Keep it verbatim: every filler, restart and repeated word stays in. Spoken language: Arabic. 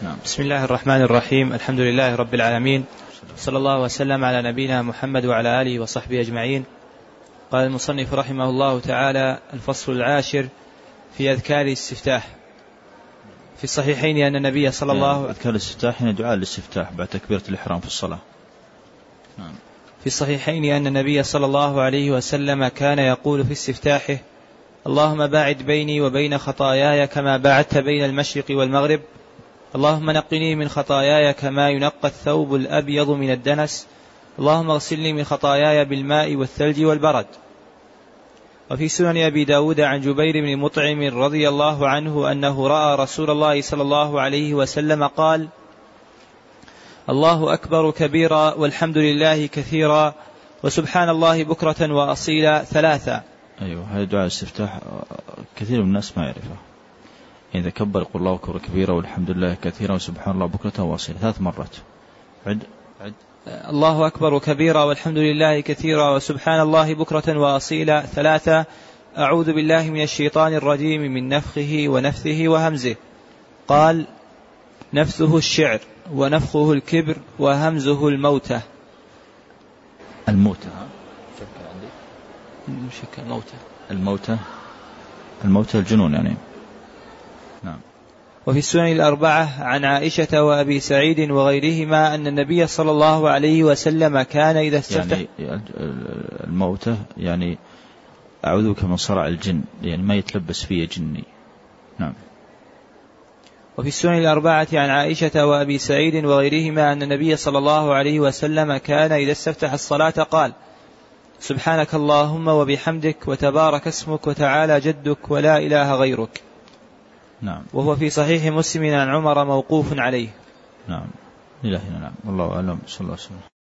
نعم. بسم الله الرحمن الرحيم. الحمد لله رب العالمين، صلى الله وسلم على نبينا محمد وعلى آله وصحبه أجمعين. قال المصنف رحمه الله تعالى: الفصل العاشر في أذكار الاستفتاح. في الصحيحين أن النبي صلى الله عليه وسلم أذكار الاستفتاح هنا دعاء الاستفتاح بعد تكبيرة الإحرام في الصلاة. نعم. في الصحيحين أن النبي صلى الله عليه وسلم كان يقول في استفتاحه: اللهم باعد بيني وبين خطاياي كما باعدت بين المشرق والمغرب، اللهم نقني من خطاياي كما ينقى الثوب الأبيض من الدنس، اللهم اغسلني من خطاياي بالماء والثلج والبرد. وفي سنن أبي داود عن جبير بن مطعم رضي الله عنه أنه رأى رسول الله صلى الله عليه وسلم قال: الله أكبر كبيرا والحمد لله كثيرا وسبحان الله بكرة وأصيلا ثلاثا. أيوة، هذا دعاء الاستفتاح كثير من الناس ما يعرفه. إذا كبر يقول الله أكبر كبيرا والحمد لله كثيرا وسبحان الله بكرة وأصيلا ثلاث مرات. عد عد الله أكبر كبيرا والحمد لله كثيرا وسبحان الله بكرة وأصيلا ثلاثة. أعوذ بالله من الشيطان الرجيم من نفخه ونفثه وهمزه. قال: نفثه الشعر ونفخه الكبر وهمزه الموتة. الموتة شكل عندي شكل موتة الموتة الموتة الجنون يعني. نعم. وفي السنن الأربعة عن عائشة وأبي سعيد وغيرهما أن النبي صلى الله عليه وسلم كان إذا استفتح يعني الموتة يعني أعوذ بك من صرع الجن، يعني ما يتلبس فيه جني. نعم. وفي السنن الأربعة عن عائشة وأبي سعيد وغيرهما أن النبي صلى الله عليه وسلم كان إذا استفتح الصلاة قال: سبحانك اللهم وبحمدك وتبارك اسمك وتعالى جدك ولا إله غيرك. نعم. وهو في صحيح مسلم عن عمر موقوف عليه. نعم. إلهنا. نعم. والله أعلم. صلى الله عليه وسلم.